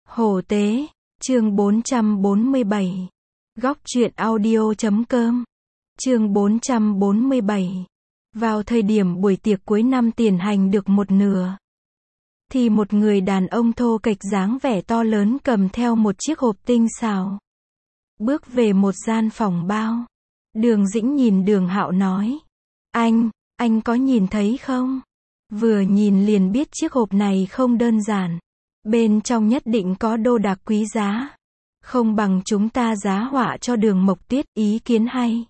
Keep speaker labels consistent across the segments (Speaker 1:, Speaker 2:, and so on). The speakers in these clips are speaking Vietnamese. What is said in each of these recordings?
Speaker 1: Hổ tế, chương 447. Góc truyện audio.com. Chương 447. Vào thời điểm buổi tiệc cuối năm tiền hành được một nửa, thì một người đàn ông thô kệch dáng vẻ to lớn cầm theo một chiếc hộp tinh xảo, bước về một gian phòng bao. Đường Dĩnh nhìn Đường Hạo nói: Anh có nhìn thấy không? Vừa nhìn liền biết chiếc hộp này không đơn giản. Bên trong nhất định có đồ đạc quý giá. Không bằng chúng ta giá họa cho Đường Mộc Tuyết, ý kiến hay.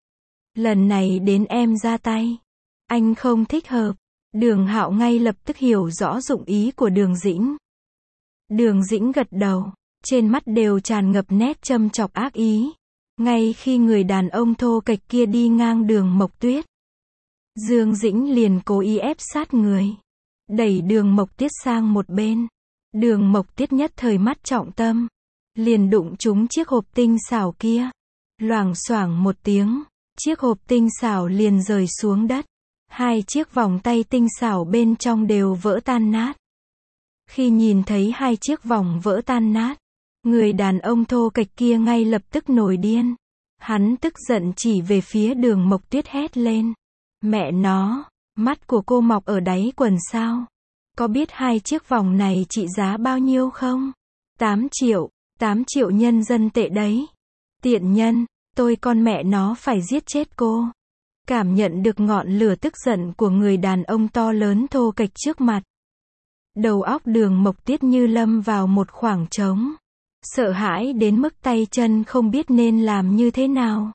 Speaker 1: Lần này đến em ra tay. Anh không thích hợp. Đường Hạo ngay lập tức hiểu rõ dụng ý của Đường Dĩnh. Đường Dĩnh gật đầu, trên mắt đều tràn ngập nét châm chọc ác ý. Ngay khi người đàn ông thô kệch kia đi ngang Đường Mộc Tuyết, Dương Dĩnh liền cố ý ép sát người, đẩy Đường Mộc Tuyết sang một bên. Đường Mộc Tuyết nhất thời mắt trọng tâm, liền đụng trúng chiếc hộp tinh xảo kia. Loảng xoảng một tiếng, chiếc hộp tinh xảo liền rơi xuống đất. Hai chiếc vòng tay tinh xảo bên trong đều vỡ tan nát. Khi nhìn thấy hai chiếc vòng vỡ tan nát, người đàn ông thô kệch kia ngay lập tức nổi điên. Hắn tức giận chỉ về phía Đường Mộc Tuyết hét lên: Mẹ nó, mắt của cô mọc ở đáy quần sao? Có biết hai chiếc vòng này trị giá bao nhiêu không? 8 triệu nhân dân tệ đấy. Tiện nhân, tôi con mẹ nó phải giết chết cô. Cảm nhận được ngọn lửa tức giận của người đàn ông to lớn thô kệch trước mặt, đầu óc Đường Mộc Tuyết như lâm vào một khoảng trống. Sợ hãi đến mức tay chân không biết nên làm như thế nào.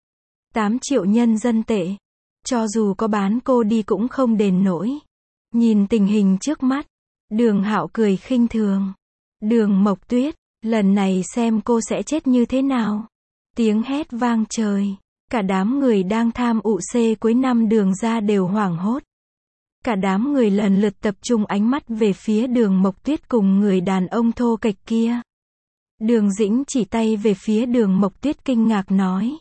Speaker 1: 8 triệu nhân dân tệ. Cho dù có bán cô đi cũng không đền nổi. Nhìn tình hình trước mắt, Đường Hạo cười khinh thường. Đường Mộc Tuyết, lần này xem cô sẽ chết như thế nào. Tiếng hét vang trời. Cả đám người đang tham ụ xê cuối năm Đường ra đều hoảng hốt. Cả đám người lần lượt tập trung ánh mắt về phía Đường Mộc Tuyết cùng người đàn ông thô kệch kia. Đường Dĩnh chỉ tay về phía Đường Mộc Tuyết kinh ngạc nói: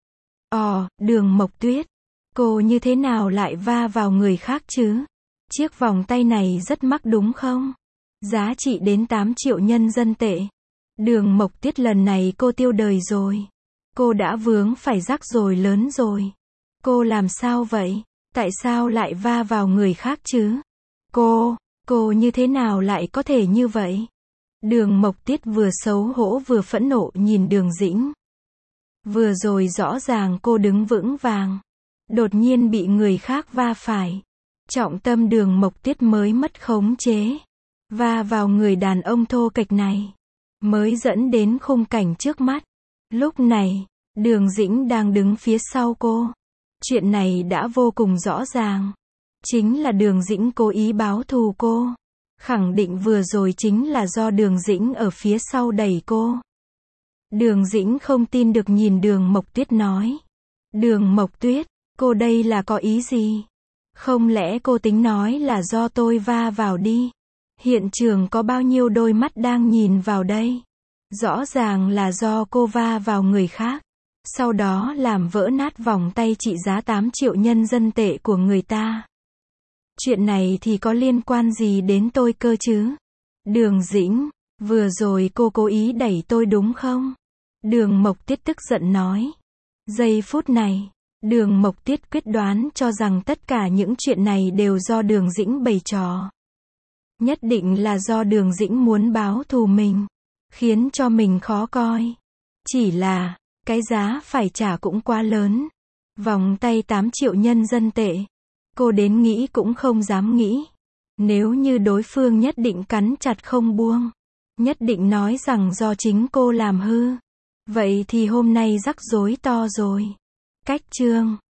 Speaker 1: Đường Mộc Tuyết, cô như thế nào lại va vào người khác chứ? Chiếc vòng tay này rất mắc đúng không? Giá trị đến 8 triệu nhân dân tệ. Đường Mộc Tuyết, lần này cô tiêu đời rồi. Cô đã vướng phải rắc rối lớn rồi. Cô làm sao vậy? Tại sao lại va vào người khác chứ? Cô như thế nào lại có thể như vậy? Đường Mộc Tuyết vừa xấu hổ vừa phẫn nộ nhìn Đường Dĩnh. Vừa rồi rõ ràng cô đứng vững vàng, đột nhiên bị người khác va phải. Trọng tâm Đường Mộc Tuyết mới mất khống chế, va vào người đàn ông thô kệch này, mới dẫn đến khung cảnh trước mắt. Lúc này, Đường Dĩnh đang đứng phía sau cô. Chuyện này đã vô cùng rõ ràng. Chính là Đường Dĩnh cố ý báo thù cô. Khẳng định vừa rồi chính là do Đường Dĩnh ở phía sau đẩy cô. Đường Dĩnh không tin được nhìn Đường Mộc Tuyết nói: Đường Mộc Tuyết, cô đây là có ý gì? Không lẽ cô tính nói là do tôi va vào đi? Hiện trường có bao nhiêu đôi mắt đang nhìn vào đây? Rõ ràng là do cô va vào người khác, sau đó làm vỡ nát vòng tay trị giá 8 triệu nhân dân tệ của người ta. Chuyện này thì có liên quan gì đến tôi cơ chứ? Đường Dĩnh, vừa rồi cô cố ý đẩy tôi đúng không? Đường Mộc Tuyết tức giận nói. Giây phút này, Đường Mộc Tuyết quyết đoán cho rằng tất cả những chuyện này đều do Đường Dĩnh bày trò. Nhất định là do Đường Dĩnh muốn báo thù mình, khiến cho mình khó coi. Chỉ là, cái giá phải trả cũng quá lớn. Vòng tay 8 triệu nhân dân tệ. Cô đến nghĩ cũng không dám nghĩ. Nếu như đối phương nhất định cắn chặt không buông, nhất định nói rằng do chính cô làm hư, vậy thì hôm nay rắc rối to rồi. Cách chương